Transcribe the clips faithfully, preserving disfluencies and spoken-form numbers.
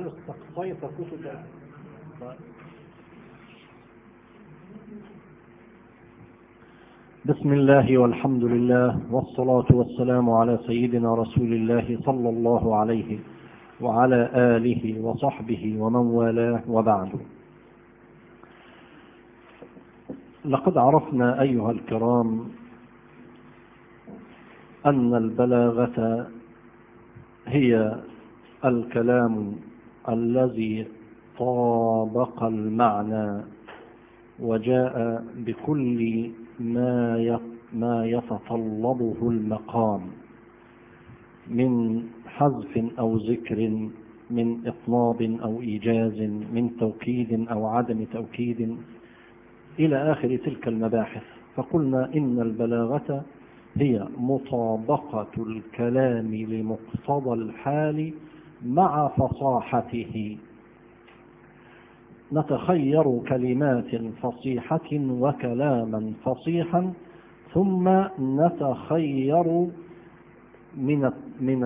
هل استقصيت كتب؟ بسم الله والحمد لله والصلاة والسلام على سيدنا رسول الله صلى الله عليه وعلى آله وصحبه ومن والاه، وبعد. لقد عرفنا أيها الكرام أن البلاغة هي الكلام الذي طابق المعنى وجاء بكل ما ما يتطلبه المقام من حذف أو ذكر، من إطناب أو إيجاز، من توكيد أو عدم توكيد، إلى آخر تلك المباحث. فقلنا إن البلاغة هي مطابقة الكلام لمقتضى الحال مع فصاحته. نتخير كلمات فصيحة وكلاما فصيحا، ثم نتخير من من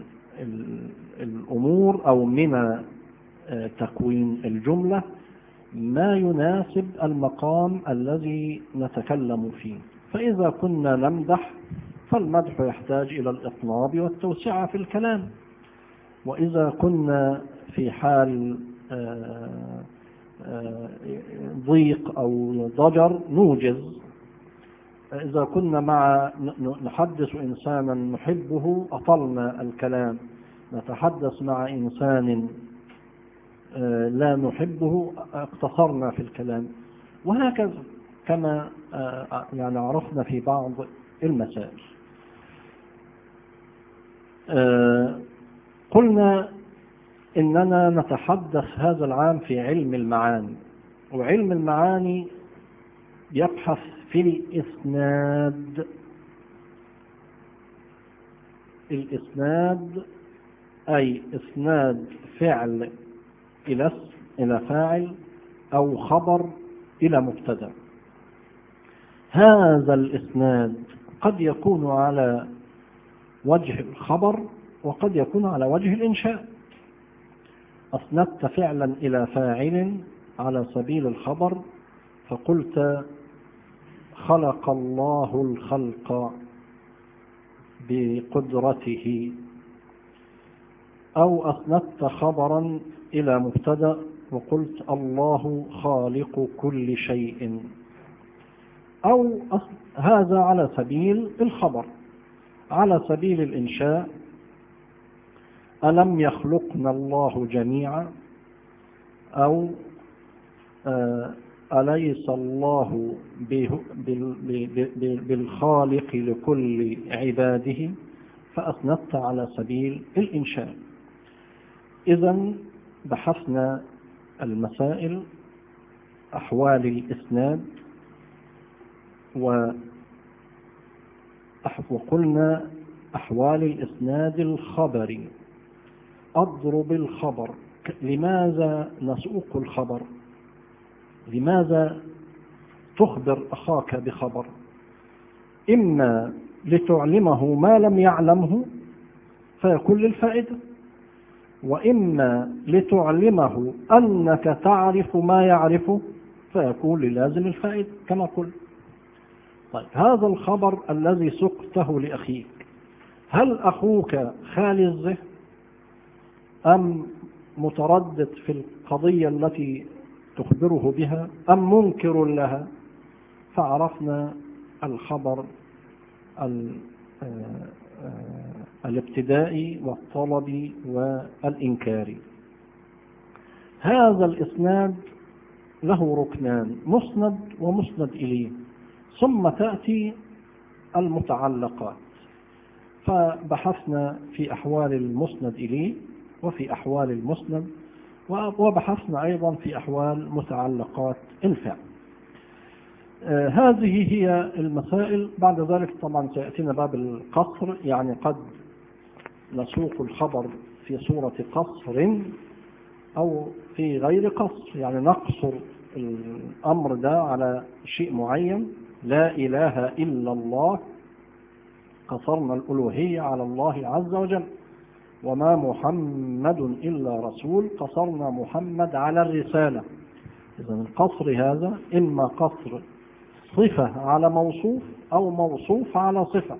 الأمور أو من تكوين الجملة ما يناسب المقام الذي نتكلم فيه. فإذا كنا نمدح فالمدح يحتاج إلى الإطناب والتوسعة في الكلام، وإذا كنا في حال ضيق أو ضجر نوجز. إذا كنا مع نحدث إنسانا نحبه أطلنا الكلام، نتحدث مع إنسان لا نحبه اقتصرنا في الكلام، وهكذا كما يعني عرفنا في بعض المسائل. قلنا إننا نتحدث هذا العام في علم المعاني، وعلم المعاني يبحث في الإسناد. الإسناد أي إسناد فعل إلى إلى فاعل أو خبر إلى مبتدأ. هذا الإسناد قد يكون على وجه الخبر وقد يكون على وجه الإنشاء. أسندت فعلا إلى فاعل على سبيل الخبر، فقلت خلق الله الخلق بقدرته، أو أسندت خبرا إلى مبتدأ وقلت الله خالق كل شيء، أو هذا على سبيل الخبر. على سبيل الإنشاء ألم يخلقنا الله جميعا، أو أليس الله بالخالق لكل عباده، فأسندت على سبيل الإنشاء. إذن بحثنا المسائل، أحوال الإسناد، وقلنا أحوال الإسناد الخبري. أضرب الخبر. لماذا نسوق الخبر؟ لماذا تخبر أخاك بخبر؟ إما لتعلمه ما لم يعلمه فيكون للفائدة، وإما لتعلمه أنك تعرف ما يعرفه فيكون للازم الفائدة كما قلت. طيب، هذا الخبر الذي سقته لأخيك، هل أخوك خالي الذهن أم متردد في القضية التي تخبره بها أم منكر لها؟ فعرفنا الخبر الابتدائي والطلبي والإنكاري. هذا الإسناد له ركنان: مسند ومسند إليه، ثم تأتي المتعلقات. فبحثنا في أحوال المسند إليه وفي أحوال المسند، وبحثنا أيضا في أحوال متعلقات الفعل. آه هذه هي المسائل. بعد ذلك طبعا سيأتينا باب القصر، يعني قد نسوق الخبر في صورة قصر أو في غير قصر، يعني نقصر الأمر ده على شيء معين. لا إله إلا الله، قصرنا الألوهية على الله عز وجل. وما محمد إلا رسول قصرنا محمد على الرسالة. إذن القصر هذا إما قصر صفة على موصوف أو موصوف على صفة.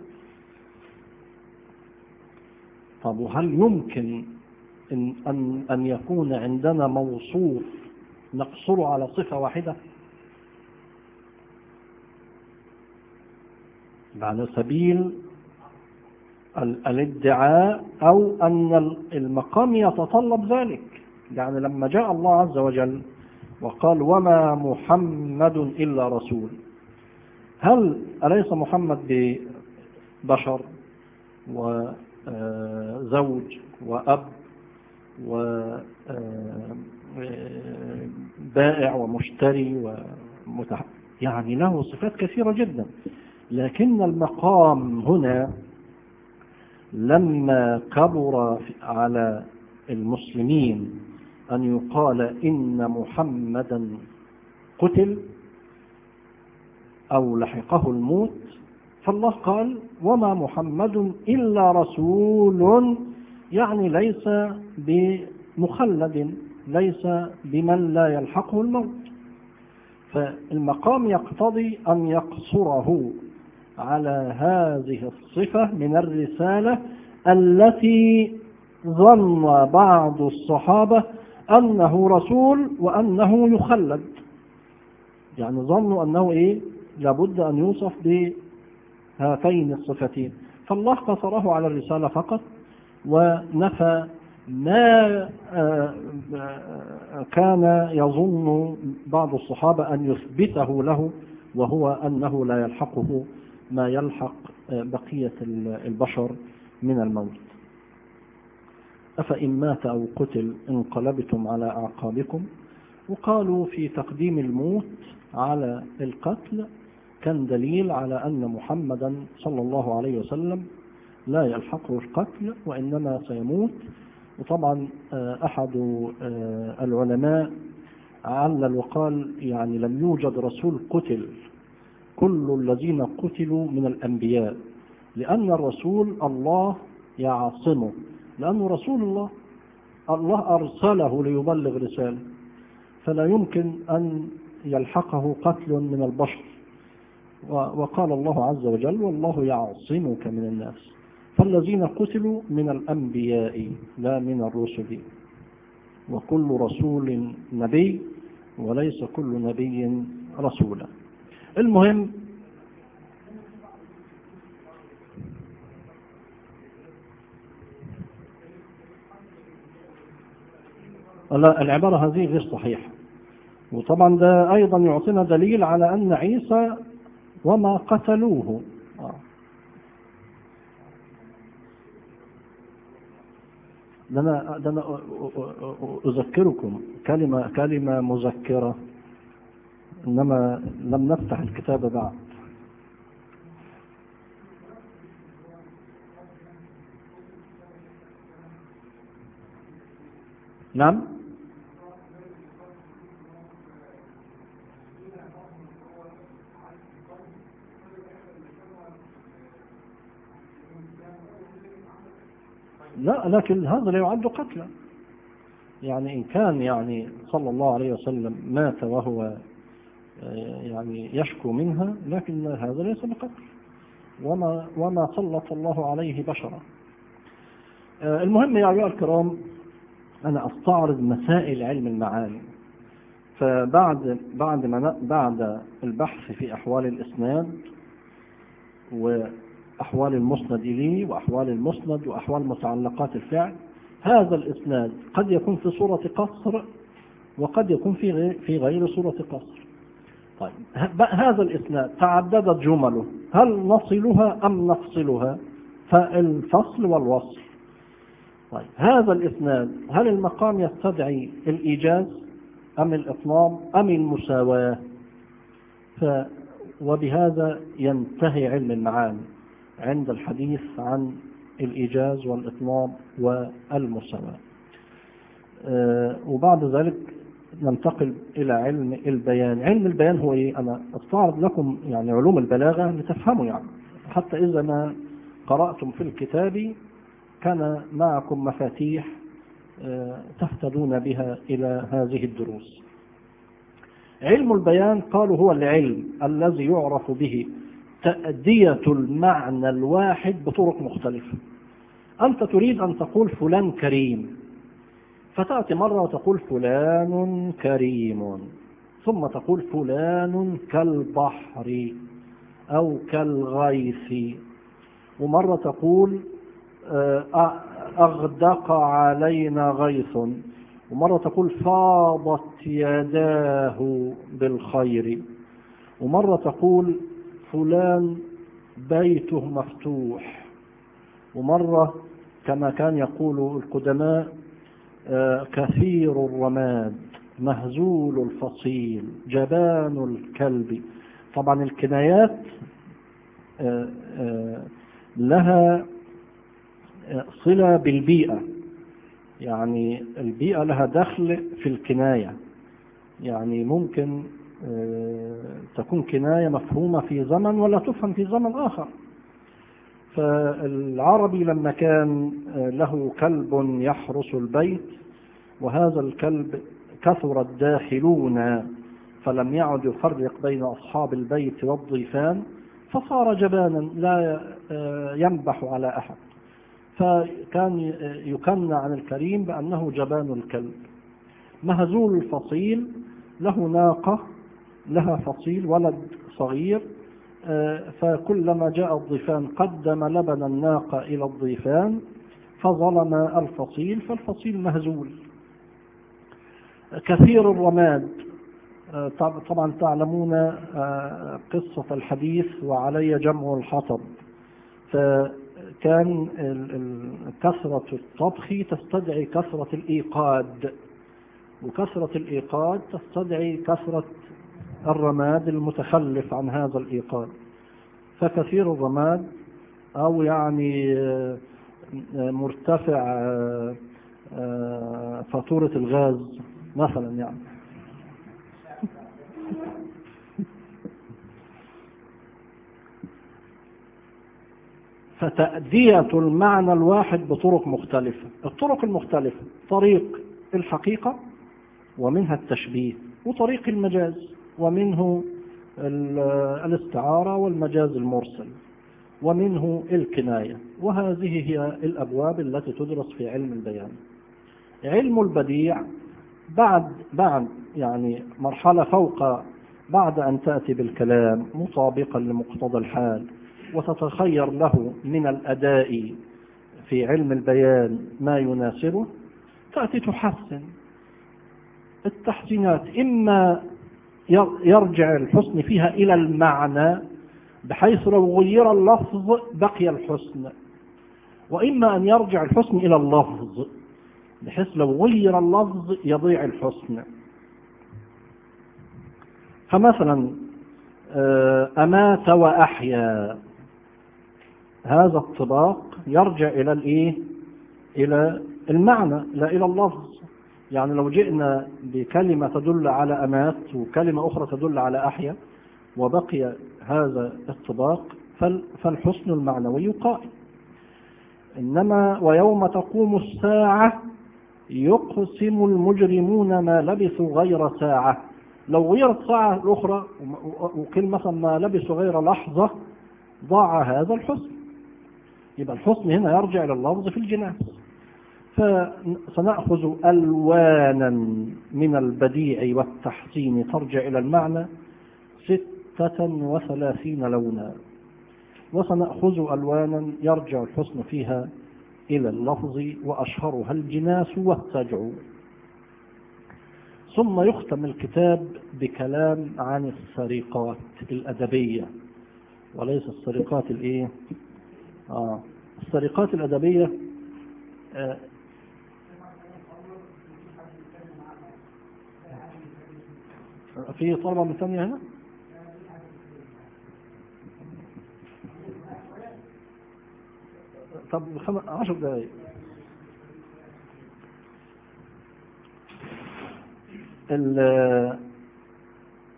طب وهل يمكن إن, أن, أن يكون عندنا موصوف نقصره على صفة واحدة؟ على سبيل الادعاء أو أن المقام يتطلب ذلك. يعني لما جاء الله عز وجل وقال وما محمد إلا رسول، هل أليس محمد ببشر وزوج وأب وبائع ومشتري ومتح... يعني له صفات كثيرة جدا، لكن المقام هنا لما كبر على المسلمين أن يقال إن محمدا قتل أو لحقه الموت، فالله قال وما محمد إلا رسول، يعني ليس بمخلد، ليس بمن لا يلحقه الموت. فالمقام يقتضي أن يقصره على هذه الصفة من الرسالة التي ظن بعض الصحابة أنه رسول وأنه يخلد. يعني ظنوا أنه إيه؟ لابد أن يوصف بهاتين الصفتين، فالله قصره على الرسالة فقط ونفى ما كان يظن بعض الصحابة أن يثبته له، وهو أنه لا يلحقه ما يلحق بقية البشر من الموت. أفإن مات أو قتل انقلبتم على أعقابكم. وقالوا في تقديم الموت على القتل كان دليل على أن محمدا صلى الله عليه وسلم لا يلحقه القتل وإنما سيموت. وطبعا أحد العلماء علل وقال يعني لم يوجد رسول قتل، كل الذين قتلوا من الأنبياء، لأن الرسول الله يعصمه، لأنه رسول الله، الله أرسله ليبلغ رسالة، فلا يمكن أن يلحقه قتل من البشر. وقال الله عز وجل والله يعصمك من الناس، فالذين قتلوا من الأنبياء لا من الرسل، وكل رسول نبي وليس كل نبي رسولا. المهم لا، العبارة هذه غير صحيحة، وطبعا ده أيضا يعطينا دليل على أن عيسى وما قتلوه. ده أنا, ده أنا أذكركم كلمة كلمة مذكرة، إنما لم نفتح الكتاب بعد. نعم. لا، لكن هذا لا يعد قتلا. يعني إن كان يعني صلى الله عليه وسلم مات وهو يعني يشكو منها، لكن هذا ليس بقتل، وما وما سلط الله عليه بشرا. المهم يا أيها الكرام، أنا أستعرض مسائل علم المعاني. فبعد بعد ما بعد البحث في أحوال الإسناد وأحوال المسند إليه وأحوال المسند وأحوال متعلقات الفعل، هذا الإسناد قد يكون في صورة قصر وقد يكون في غير في غير صورة قصر. طيب هذا الإسناد تعددت جمله، هل نصلها أم نفصلها؟ فالفصل والوصل. طيب هذا الإسناد هل المقام يستدعي الإيجاز أم الإطناب أم المساواة؟ ف وبهذا ينتهي علم المعاني عند الحديث عن الإيجاز والإطناب والمساواة. أه وبعد ذلك ننتقل إلى علم البيان. علم البيان هو إيه؟ أنا أستعرض لكم يعني علوم البلاغة لتفهموا، يعني حتى إذا ما قرأتم في الكتاب كان معكم مفاتيح تهتدون بها إلى هذه الدروس. علم البيان قالوا هو العلم الذي يعرف به تأدية المعنى الواحد بطرق مختلفة. أنت تريد أن تقول فلان كريم، فتأتي مرة وتقول فلان كريم، ثم تقول فلان كالبحر أو كالغيث، ومرة تقول أغدق علينا غيث، ومرة تقول فاضت يداه بالخير، ومرة تقول فلان بيته مفتوح، ومرة كما كان يقول القدماء كثير الرماد مهزول الفصيل جبان الكلب. طبعا الكنايات لها صلة بالبيئة، يعني البيئة لها دخل في الكناية، يعني ممكن تكون كناية مفهومة في زمن ولا تفهم في زمن آخر. فالعربي لما كان له كلب يحرس البيت، وهذا الكلب كثر الداخلون فلم يعد يفرق بين أصحاب البيت والضيفان، فصار جبانا لا ينبح على أحد، فكان يكنى عن الكريم بأنه جبان الكلب. مهزول الفصيل له ناقة لها فصيل ولد صغير، فكلما جاء الضيفان قدم لبن الناقة إلى الضيفان فظلم الفصيل، فالفصيل مهزول. كثير الرماد، طبعا تعلمون قصة الحديث وعلي جمع الحطب، فكان كثرة الطبخ تستدعي كثرة الإيقاد، وكثرة الإيقاد تستدعي كثرة الرماد المتخلف عن هذا الإيقاد، فكثير الرماد أو يعني مرتفع فاتورة الغاز مثلا يعني. فتأدية المعنى الواحد بطرق مختلفة. الطرق المختلفة طريق الحقيقة، ومنها التشبيه، وطريق المجاز، ومنه الاستعارة والمجاز المرسل، ومنه الكناية. وهذه هي الأبواب التي تدرس في علم البيان. علم البديع بعد بعد يعني مرحلة فوق، بعد أن تأتي بالكلام مطابقا لمقتضى الحال وتتخير له من الأداء في علم البيان ما يناسبه، تأتي تحسن التحسينات. إما يرجع الحسن فيها إلى المعنى بحيث لو غير اللفظ بقي الحسن، وإما أن يرجع الحسن إلى اللفظ بحيث لو غير اللفظ يضيع الحسن. فمثلا أمات وأحيا، هذا الطباق يرجع إلى الإيه؟ إلى المعنى لا إلى اللفظ. يعني لو جئنا بكلمة تدل على أمات وكلمة أخرى تدل على أحيا وبقي هذا الطباق فالحسن المعنوي قائم. إنما ويوم تقوم الساعة يقسم المجرمون ما لبثوا غير ساعة، لو غيرت ساعة الأخرى وقيل مثلا ما لبثوا غير لحظة ضاع هذا الحسن. يبقى الحسن هنا يرجع إلى اللفظ في الجناس. فسنأخذ ألوانا من البديع والتحسين ترجع إلى المعنى ستة وثلاثين لونا، وسنأخذ ألوانا يرجع الحسن فيها إلى اللفظ، وأشهرها الجناس والسجع. ثم يختم الكتاب بكلام عن السرقات الأدبية، وليس السرقات الإيه؟ آه السرقات الأدبية. آه في طلبة من ثانية هنا؟ طب عشر دقائق.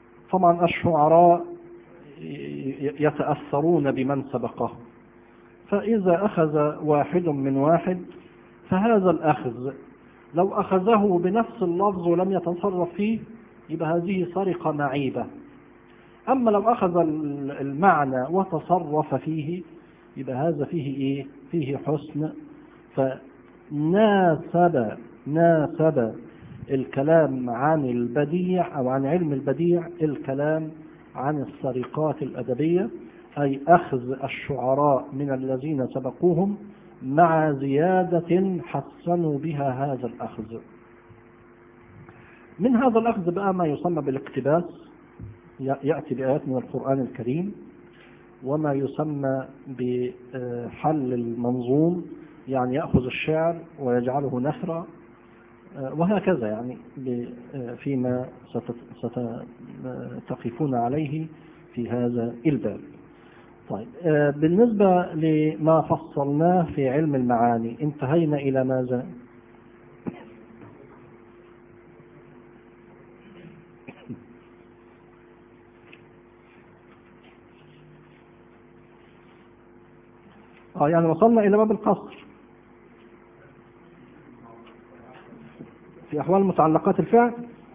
طبعا الشعراء يتأثرون بمن سبقه، فإذا أخذ واحد من واحد فهذا الأخذ لو أخذه بنفس اللفظ ولم يتصرف فيه يبقى هذه سرقة معيبة. أما لو أخذ المعنى وتصرف فيه يبقى هذا فيه إيه؟ فيه حسن. فناسب ناسب الكلام عن البديع أو عن علم البديع الكلام عن السرقات الأدبية، أي أخذ الشعراء من الذين سبقوهم مع زيادة حسنوا بها هذا الأخذ. من هذا الأخذ بقى ما يسمى بالاقتباس، يأتي بآيات من القرآن الكريم، وما يسمى بحل المنظوم، يعني يأخذ الشعر ويجعله نثرا، وهكذا يعني فيما ستقفون عليه في هذا الباب. طيب، بالنسبة لما فصلناه في علم المعاني انتهينا إلى ماذا؟ اه يعني وصلنا إلى باب القصر في أحوال متعلقات الفعل.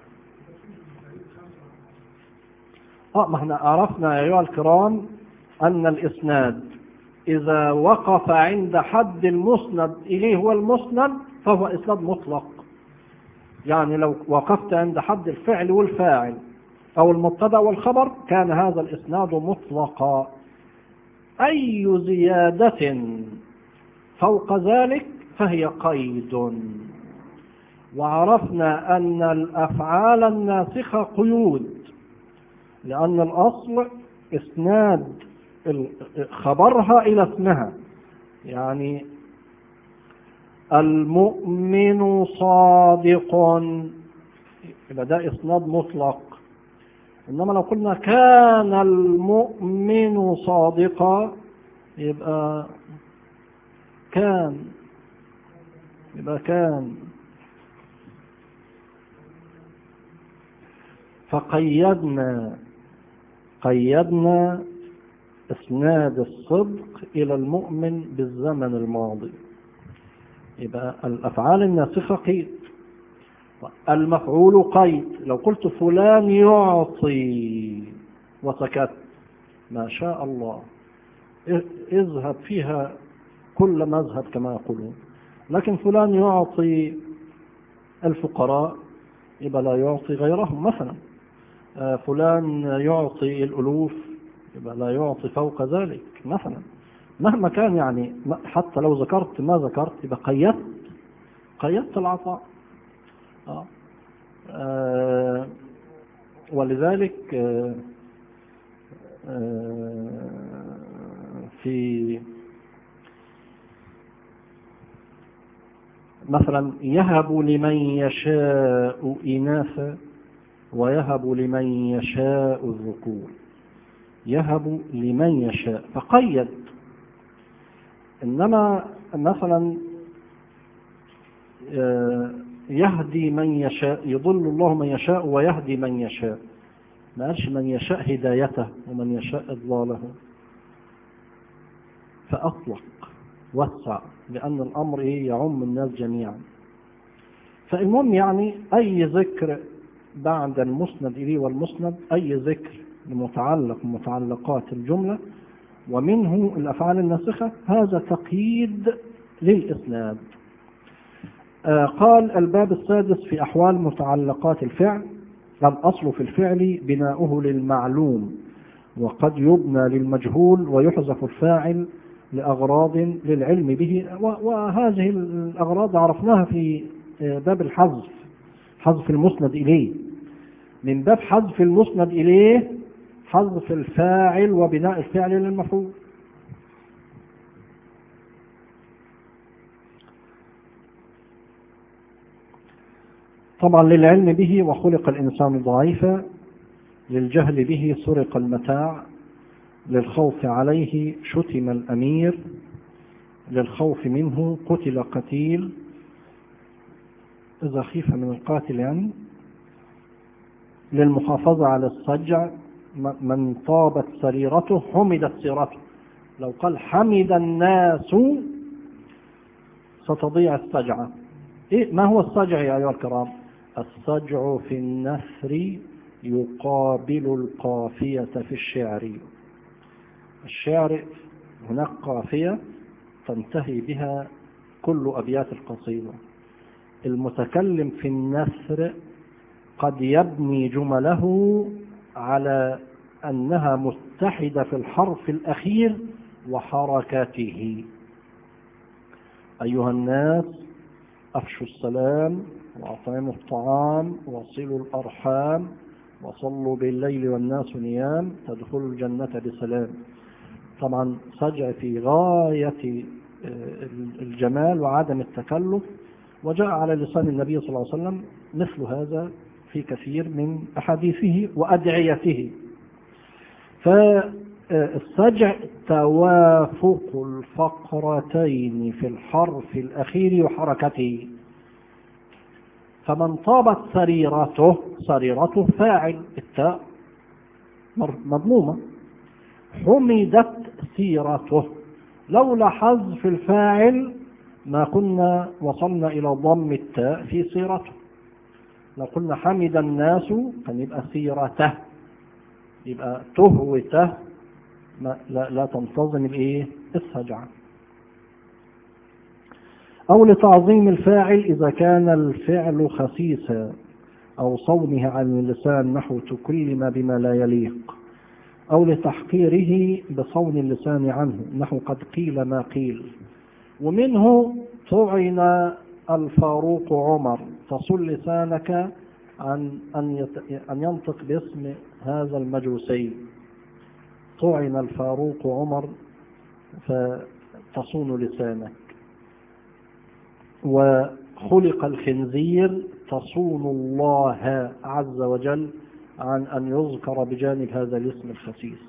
اه ما احنا عرفنا يا أيها الكرام أن الإسناد إذا وقف عند حد المسند إليه هو المسند فهو إسناد مطلق. يعني لو وقفت عند حد الفعل والفاعل أو المبتدأ والخبر كان هذا الإسناد مطلقا. أي زيادة فوق ذلك فهي قيد. وعرفنا أن الأفعال الناسخة قيود، لأن الأصل إسناد خبرها إلى اسمها. يعني المؤمن صادق يبقى ده إسناد مطلق. إنما لو قلنا كان المؤمن صادقا يبقى كان يبقى كان فقيدنا قيدنا إسناد الصدق إلى المؤمن بالزمن الماضي. يبقى الأفعال الناسخة قيد. المفعول قيد. لو قلت فلان يعطي وسكت ما شاء الله اذهب فيها كل مذهب كما يقولون، لكن فلان يعطي الفقراء يبقى لا يعطي غيرهم. مثلا فلان يعطي الألوف يبقى لا يعطي فوق ذلك مثلا. مهما كان يعني حتى لو ذكرت ما ذكرت يبقى قيدت قيدت العطاء. آه. آه ولذلك آه آه في مثلا يهب لمن يشاء إناثا ويهب لمن يشاء الذكور. يهب لمن يشاء فقيد. إنما مثلا يهدي من يشاء، يضل الله من يشاء ويهدي من يشاء، ما قالش من يشاء هدايته ومن يشاء إضلاله، فأطلق وسع لأن الأمر إيه يعم الناس جميعا. فالمهم يعني أي ذكر بعد المسند إليه والمسند، أي ذكر لمتعلق متعلقات الجملة ومنه الأفعال الناسخة هذا تقييد للإسناد. آه قال الباب السادس في أحوال متعلقات الفعل. الأصل في الفعل بناؤه للمعلوم وقد يبنى للمجهول ويحذف الفاعل لأغراض للعلم به، وهذه الأغراض عرفناها في باب الحذف، حذف المسند إليه. من باب حذف المسند إليه حذف الفاعل وبناء الفعل للمفعول. طبعا للعلم به وخلق الإنسان ضعيفا، للجهل به سرق المتاع، للخوف عليه شتم الأمير، للخوف منه قتل قتيل إذا خيف من القاتل يعني، للمحافظة على السجع من طابت سريرته حمدت سيرته. لو قال حمد الناس ستضيع السجعة. إيه ما هو السجع يا أيها الكرام؟ السجع في النثر يقابل القافية في الشعر. الشعر هناك قافية تنتهي بها كل أبيات القصيدة. المتكلم في النثر قد يبني جمله على أنها متحدة في الحرف الأخير وحركاته. أيها الناس أفشوا السلام وأطعموا الطعام وصلوا الأرحام وصلوا بالليل والناس نيام تدخلوا الجنة بسلام. طبعا سجع في غاية الجمال وعدم التكلف، وجاء على لسان النبي صلى الله عليه وسلم مثل هذا في كثير من أحاديثه وأدعيته. فالسجع توافق الفقرتين في الحرف الأخير وحركته. فمن طابت سريرته، سريرته فاعل، التاء مضمومة. حمدت سيرته، لولا حذف الفاعل ما كنا وصلنا إلى ضم التاء في سيرته. لو قلنا حمد الناس كان يبقى سيرته، يبقى تهوته لا, لا تنتظم الايه السجع. أو لتعظيم الفاعل إذا كان الفعل خسيسا أو صونه عن اللسان نحو تكلم بما لا يليق، أو لتحقيره بصون اللسان عنه نحو قد قيل ما قيل. ومنه طعن الفاروق عمر، تصل لسانك عن أن ينطق باسم هذا المجوسي. طعن الفاروق عمر فتصون لسانك. وخلق الخنزير تصون الله عز وجل عن أن يذكر بجانب هذا الاسم الخسيس.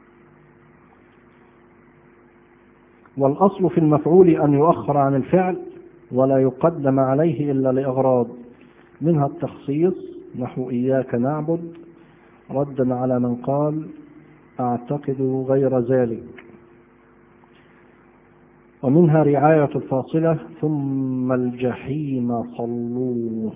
والأصل في المفعول أن يؤخر عن الفعل ولا يقدم عليه إلا لأغراض، منها التخصيص نحو إياك نعبد ردا على من قال أعتقد غير ذلك، ومنها رعاية الفاصلة ثم الجحيم صلوه.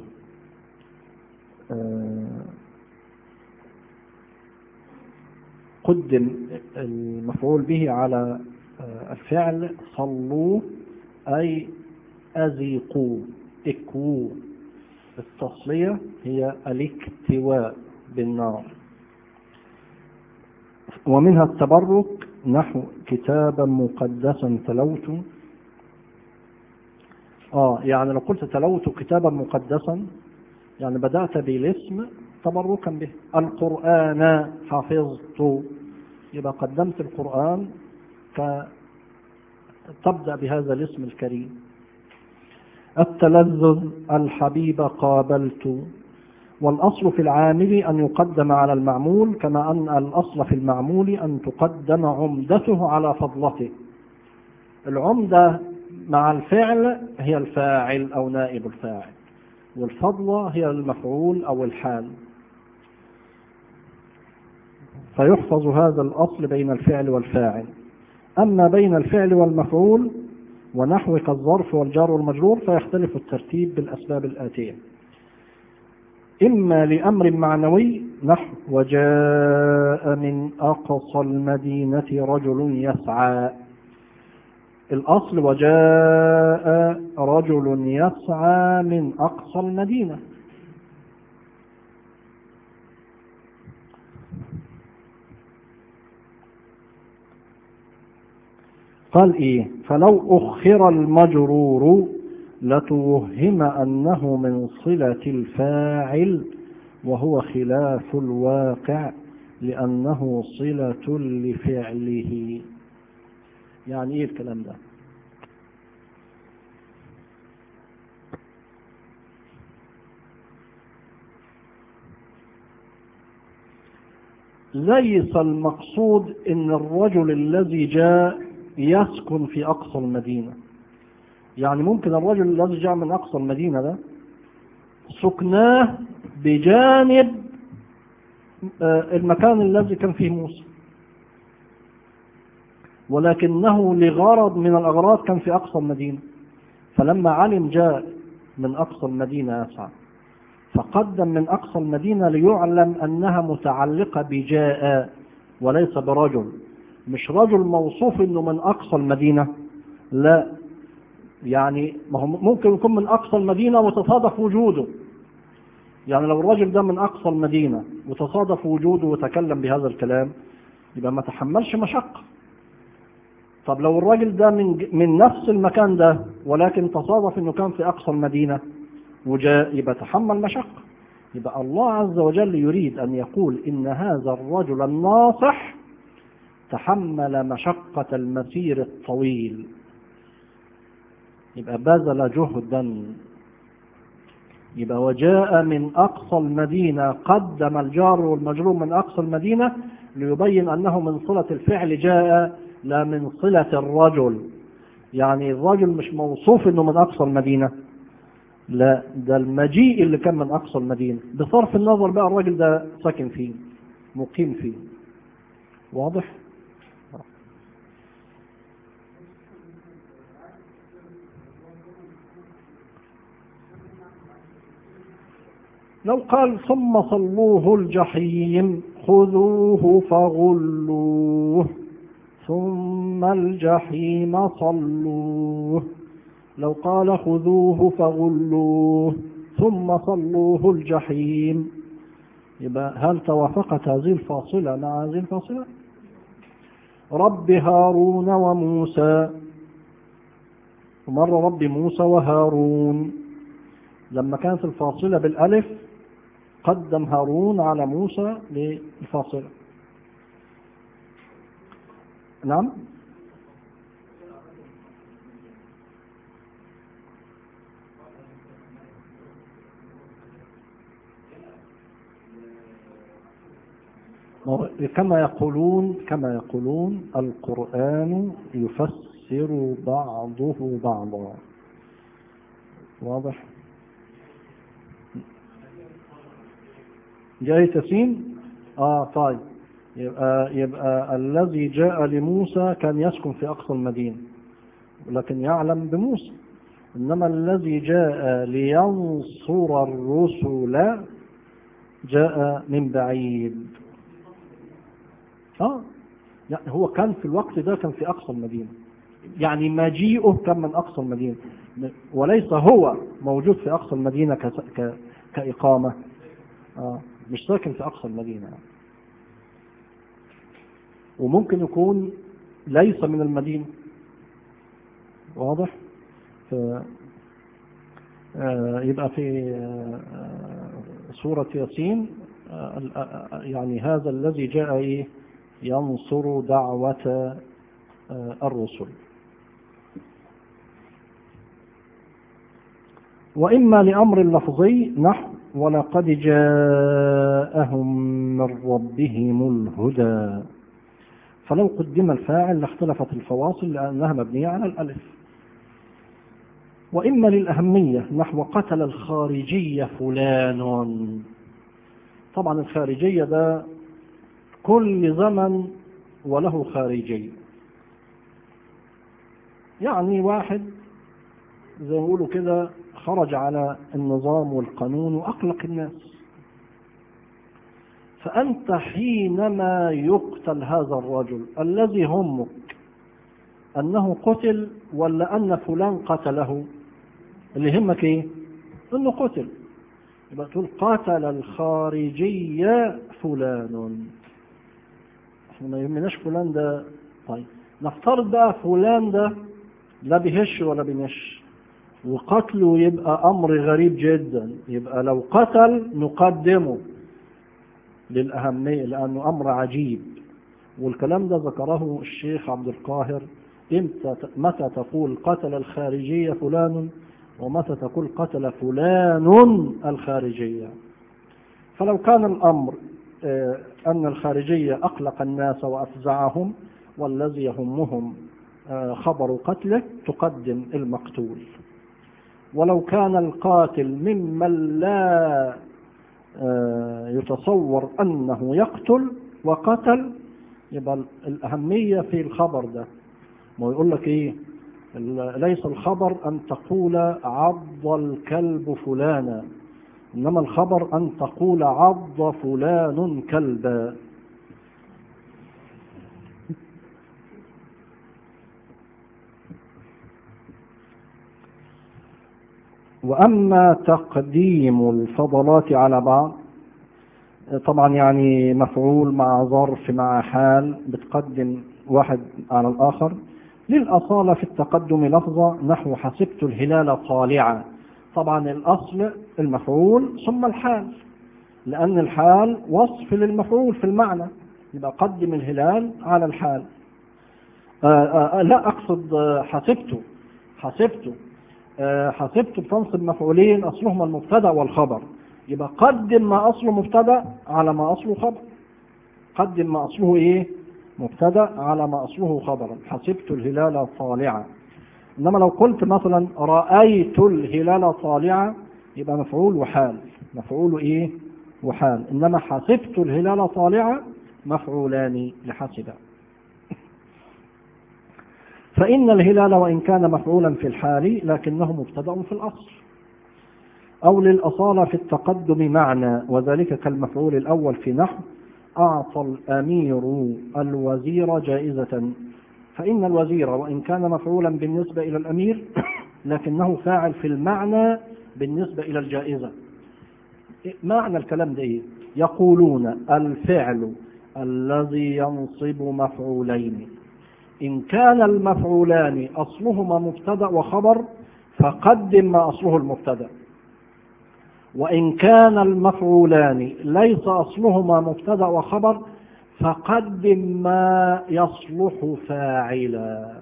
قدم المفعول به على الفعل صلوه أي أذيقوا اكووا. التصلية هي الاكتواء بالنار. ومنها التبرك نحو كتابا مقدسا تلوت. آه يعني لو قلت تلوت كتابا مقدسا يعني بدأت بالاسم تبركا به. القرآن حفظت، يبقى قدمت القرآن فتبدأ بهذا الاسم الكريم. التلذذ الحبيب قابلت. والأصل في العامل أن يقدم على المعمول، كما أن الأصل في المعمول أن تقدم عمدته على فضلته. العمدة مع الفعل هي الفاعل أو نائب الفاعل، والفضلة هي المفعول أو الحال. فيحفظ هذا الأصل بين الفعل والفاعل. أما بين الفعل والمفعول ونحو كالظرف والجار والمجرور فيختلف الترتيب بالأسباب الآتية: إما لأمر معنوي نحو وجاء من أقصى المدينة رجل يسعى. الأصل وجاء رجل يسعى من أقصى المدينة. قال إيه؟ فلو أخر المجرور لتوهم أنه من صلة الفاعل وهو خلاف الواقع لأنه صلة لفعله. يعني إيه الكلام ده؟ ليس المقصود إن الرجل الذي جاء يسكن في أقصى المدينة. يعني ممكن الرجل الذي جاء من أقصى المدينة ده سكناه بجانب المكان الذي كان فيه موسى، ولكنه لغرض من الأغراض كان في أقصى المدينة، فلما علم جاء من أقصى المدينة يسعى، فقدم من أقصى المدينة ليعلم أنها متعلقة بجاء وليس برجل، مش رجل موصوف أنه من أقصى المدينة، لا، يعني ممكن يكون من أقصى المدينة وتصادف وجوده، يعني لو الرجل ده من أقصى المدينة وتصادف وجوده وتكلم بهذا الكلام يبقى ما تحملش مشقة. طب لو الراجل ده من من نفس المكان ده ولكن تصادف انه كان في اقصى المدينة وجاء يبقى تحمل مشقة. يبقى الله عز وجل يريد ان يقول ان هذا الرجل الناصح تحمل مشقة المسير الطويل، يبقى بذل جهدا، يبقى وجاء من اقصى المدينة، قدم الجار والمجرور من اقصى المدينة ليبين انه من صلة الفعل جاء لا من صلة الرجل، يعني الرجل مش موصوف انه من اقصى المدينة، لا، ده المجيء اللي كان من اقصى المدينة، بصرف النظر بقى الرجل ده ساكن فيه مقيم فيه. واضح؟ لو قال ثم صلوه الجحيم خذوه فغلوه ثم الجحيم صلوه، لو قال خذوه فغلوه ثم صلوه الجحيم، يبقى هل توافقت هذه الفاصلة مع هذه الفاصلة؟ رب هارون وموسى، ومرة رب موسى وهارون، لما كانت الفاصلة بالألف قدم هارون على موسى للفاصلة. نعم، كما يقولون كما يقولون القرآن يفسر بعضه بعضا. واضح؟ جاي تسين؟ اه طيب، يبقى, يبقى الذي جاء لموسى كان يسكن في أقصى المدينة لكن يعلم بموسى، إنما الذي جاء لينصر الرسل جاء من بعيد. اه يعني هو كان في الوقت ده كان في أقصى المدينة، يعني مجيئه كان من أقصى المدينة، وليس هو موجود في أقصى المدينة ك... ك... كإقامة، آه مش ساكن في أقصى المدينة. وممكن يكون ليس من المدينة. واضح؟ ف... آه يبقى في آه سورة ياسين آه يعني هذا الذي جاء إيه؟ ينصر دعوة آه الرسل. وإما لأمر لفظي نحو ولقد جاءهم من ربهم الهدى، فلو قدم الفاعل لاختلفت الفواصل لأنها مبنية على الألف. وإما للأهمية نحو قتل الخارجية فلان، طبعا الخارجية ده كل زمن وله خارجية، يعني واحد زي ما يقولوا كده خرج على النظام والقانون وأقلق الناس، فأنت حينما يقتل هذا الرجل الذي همك أنه قتل ولا أن فلان قتله؟ اللي يهمك إيه؟ أنه قتل، يبقى تقول قتل الخارجية فلان، احنا ما يهمناش فلان ده. طيب نفترض بقى فلان ده لا بيهش ولا بينش وقتله يبقى أمر غريب جدا، يبقى لو قتل نقدمه للأهمية لأنه أمر عجيب. والكلام ده ذكره الشيخ عبد القاهر، متى تقول قتل الخارجية فلان ومتى تقول قتل فلان الخارجية. فلو كان الأمر أن الخارجية أقلق الناس وأفزعهم والذي يهمهم خبر قتله تقدم المقتول، ولو كان القاتل ممن لا يتصور أنه يقتل وقتل يبقى الأهمية في الخبر ده، ما يقول لك إيه؟ ليس الخبر أن تقول عض الكلب فلانا، إنما الخبر أن تقول عض فلان كلبا. وأما تقديم الفضلات على بعض، طبعا يعني مفعول مع ظرف مع حال، بتقدم واحد على الآخر. للأصالة في التقدم لفظة نحو حسبت الهلال طالعا، طبعا الأصل المفعول ثم الحال، لأن الحال وصف للمفعول في المعنى، يبقى قدم الهلال على الحال. آآ آآ لا أقصد حسبته حسبته حسبته بتنصب مفعولين أصلهما المبتدأ والخبر، يبقى قدم ما أصله مبتدأ على ما أصله خبر. قدم ما أصله إيه؟ مبتدأ على ما أصله خبرا. حسبت الهلال طالعا. إنما لو قلت مثلا رأيت الهلال طالعا يبقى مفعول وحال، مفعول إيه؟ وحال. إنما حسبت الهلال طالعا مفعولان لحسب. فإن الهلال وإن كان مفعولا في الحال لكنه مبتدأ في الأصل. أو للأصالة في التقدم معنى، وذلك كالمفعول الأول في نحو أعطى الأمير الوزير جائزة، فإن الوزير وإن كان مفعولا بالنسبة إلى الأمير لكنه فاعل في المعنى بالنسبة إلى الجائزة. معنى الكلام ده إيه؟ يقولون الفعل الذي ينصب مفعولين إن كان المفعولان أصلهما مبتدأ وخبر فقدم ما أصله المبتدأ، وإن كان المفعولان ليس أصلهما مبتدأ وخبر فقدم ما يصلح فاعلا.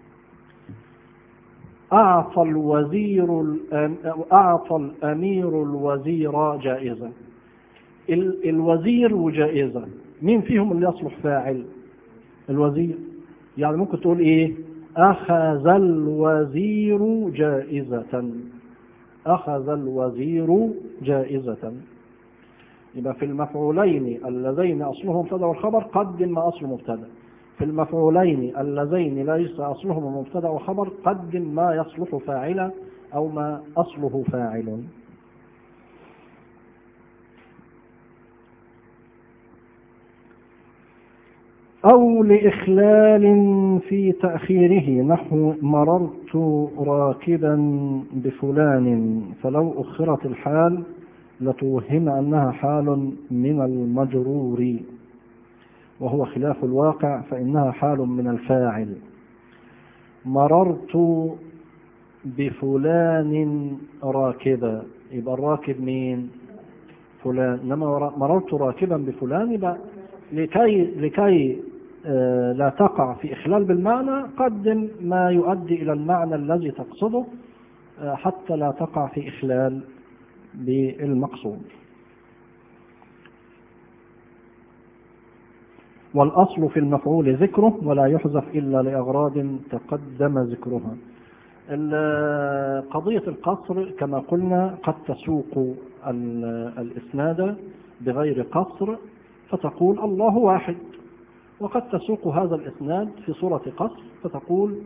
أعطى الوزير أعطى الأمير الوزير جائزة. الوزير وجائزة، مين فيهم اللي يصلح فاعل؟ الوزير. يعني ممكن تقول إيه؟ أخذ الوزير جائزة، أخذ الوزير جائزة. يبقى في المفعولين اللذين أصلهم مبتدأ والخبر قدم ما أصله مبتدأ، في المفعولين اللذين ليس أصلهما مبتدأ وخبر قدم ما يصلح فاعلا أو ما أصله فاعل. أو لإخلال في تأخيره نحو مررت راكبا بفلان، فلو أخرت الحال لتوهم أنها حال من المجرور وهو خلاف الواقع، فإنها حال من الفاعل. مررت بفلان راكبا، يبقى الراكب مين؟ فلان. إنما مررت راكبا بفلان يبقى لكي لكي لا تقع في إخلال بالمعنى قدم ما يؤدي إلى المعنى الذي تقصده حتى لا تقع في إخلال بالمقصود. والأصل في المفعول ذكره ولا يحذف إلا لأغراض تقدم ذكرها. قضية القصر كما قلنا قد تسوق الإسناد بغير قصر فتقول الله واحد، وقد تسوق هذا الإسناد في صورة قصر فتقول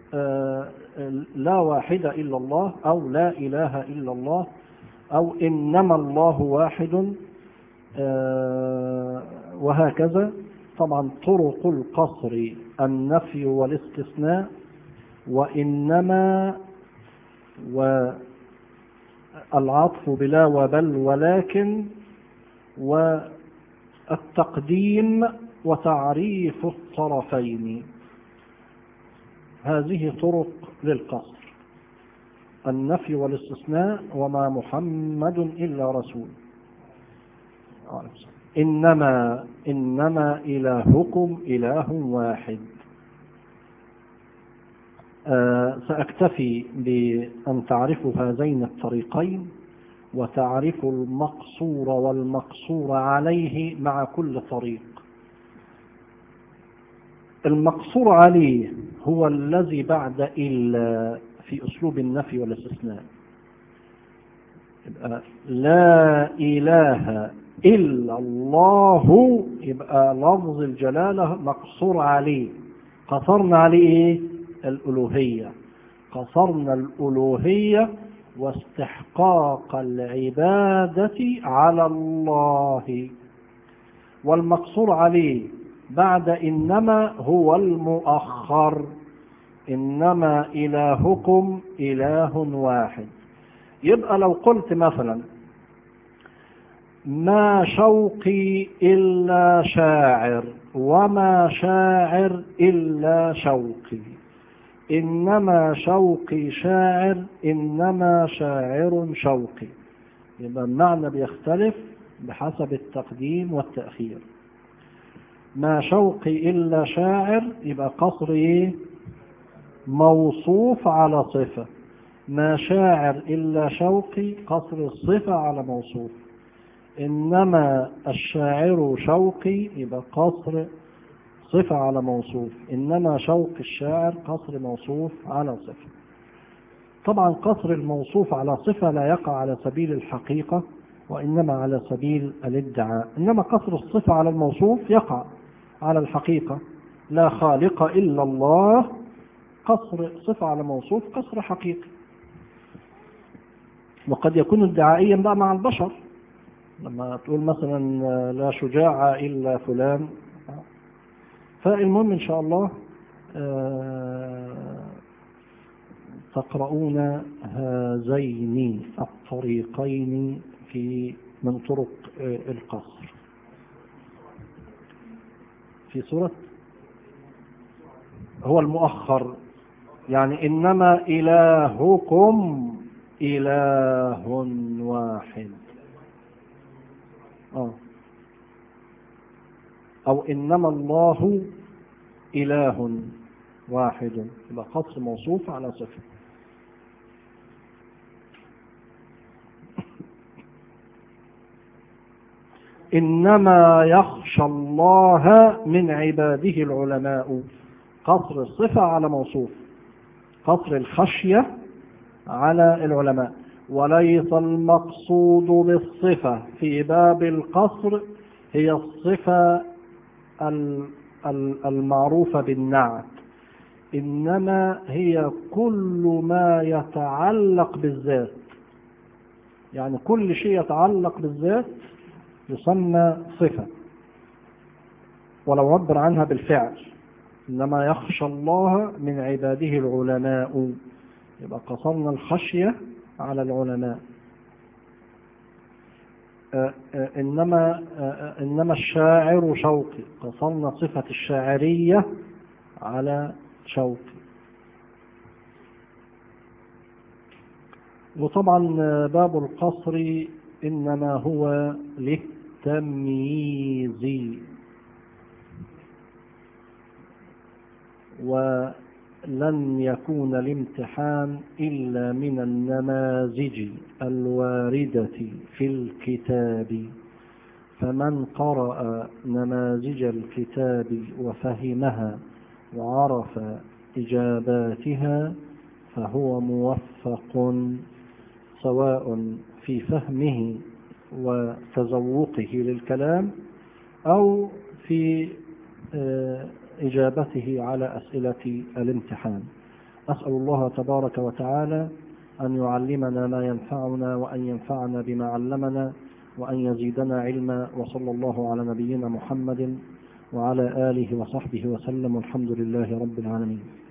لا واحد إلا الله أو لا إله إلا الله أو إنما الله واحد، وهكذا. طبعا طرق القصر النفي والاستثناء وإنما والعطف بلا وبل ولكن والتقديم وتعريف الطرفين، هذه طرق للقصر: النفي والاستثناء وما محمد إلا رسول، إنما إنما إلهكم إله واحد. آه سأكتفي بأن تعرفوا هذين الطريقين وتعرفوا المقصور والمقصور عليه مع كل طريق. المقصور عليه هو الذي بعد إلا في أسلوب النفي والاستثناء. لا إله إلا الله، يبقى لفظ الجلالة مقصور عليه. قصرنا عليه إيه؟ الألوهية. قصرنا الألوهية واستحقاق العبادة على الله. والمقصور عليه بعد إنما هو المؤخر. إنما إلهكم إله واحد. يبقى لو قلت مثلا ما شوقي إلا شاعر، وما شاعر إلا شوقي، إنما شوقي شاعر، إنما شاعر شوقي، يبقى المعنى بيختلف بحسب التقديم والتأخير. ما شوقي إلا شاعر يبقى قصر إيه؟ موصوف على صفة. ما شاعر إلا شوقي قصر الصفة على موصوف. إنما الشاعر شوقي يبقى قصر صفة على موصوف. إنما شوق الشاعر قصر موصوف على صفة. طبعا قصر الموصوف على صفة لا يقع على سبيل الحقيقة وإنما على سبيل الادعاء. إنما قصر الصفة على الموصوف يقع على الحقيقة. لا خالق إلا الله، قصر صفة على موصوف قصر حقيقي. وقد يكون ادعائيا بقى مع البشر، لما تقول مثلا لا شجاع إلا فلان. فالمهم إن شاء الله تقرؤون هذين الطريقين في من طرق القصر في سورة هو المؤخر. يعني إنما إلهكم إله واحد، آه. أو إنما الله إله واحد، يبقى قصر موصوف على صفة. إنما يخشى الله من عباده العلماء، قصر الصفة على موصوف، قصر الخشية على العلماء. وليس المقصود بالصفة في باب القصر هي الصفة المعروفة بالنعت، إنما هي كل ما يتعلق بالذات. يعني كل شيء يتعلق بالذات يسمى صفة ولو عبر عنها بالفعل. إنما يخشى الله من عباده العلماء، يبقى قصرنا الخشية على العلماء. إنما إنما الشاعر شوقي، قصرنا صفة الشاعرية على شوقي. وطبعا باب القصر إنما هو للتمييز، ولن يكون الامتحان إلا من النماذج الواردة في الكتاب. فمن قرأ نماذج الكتاب وفهمها وعرف إجاباتها فهو موفق، سواء في فهمه وتذوقه للكلام أو في إجابته على أسئلة الامتحان. أسأل الله تبارك وتعالى أن يعلمنا ما ينفعنا وأن ينفعنا بما علمنا وأن يزيدنا علما. وصلى الله على نبينا محمد وعلى آله وصحبه وسلم، والحمد لله رب العالمين.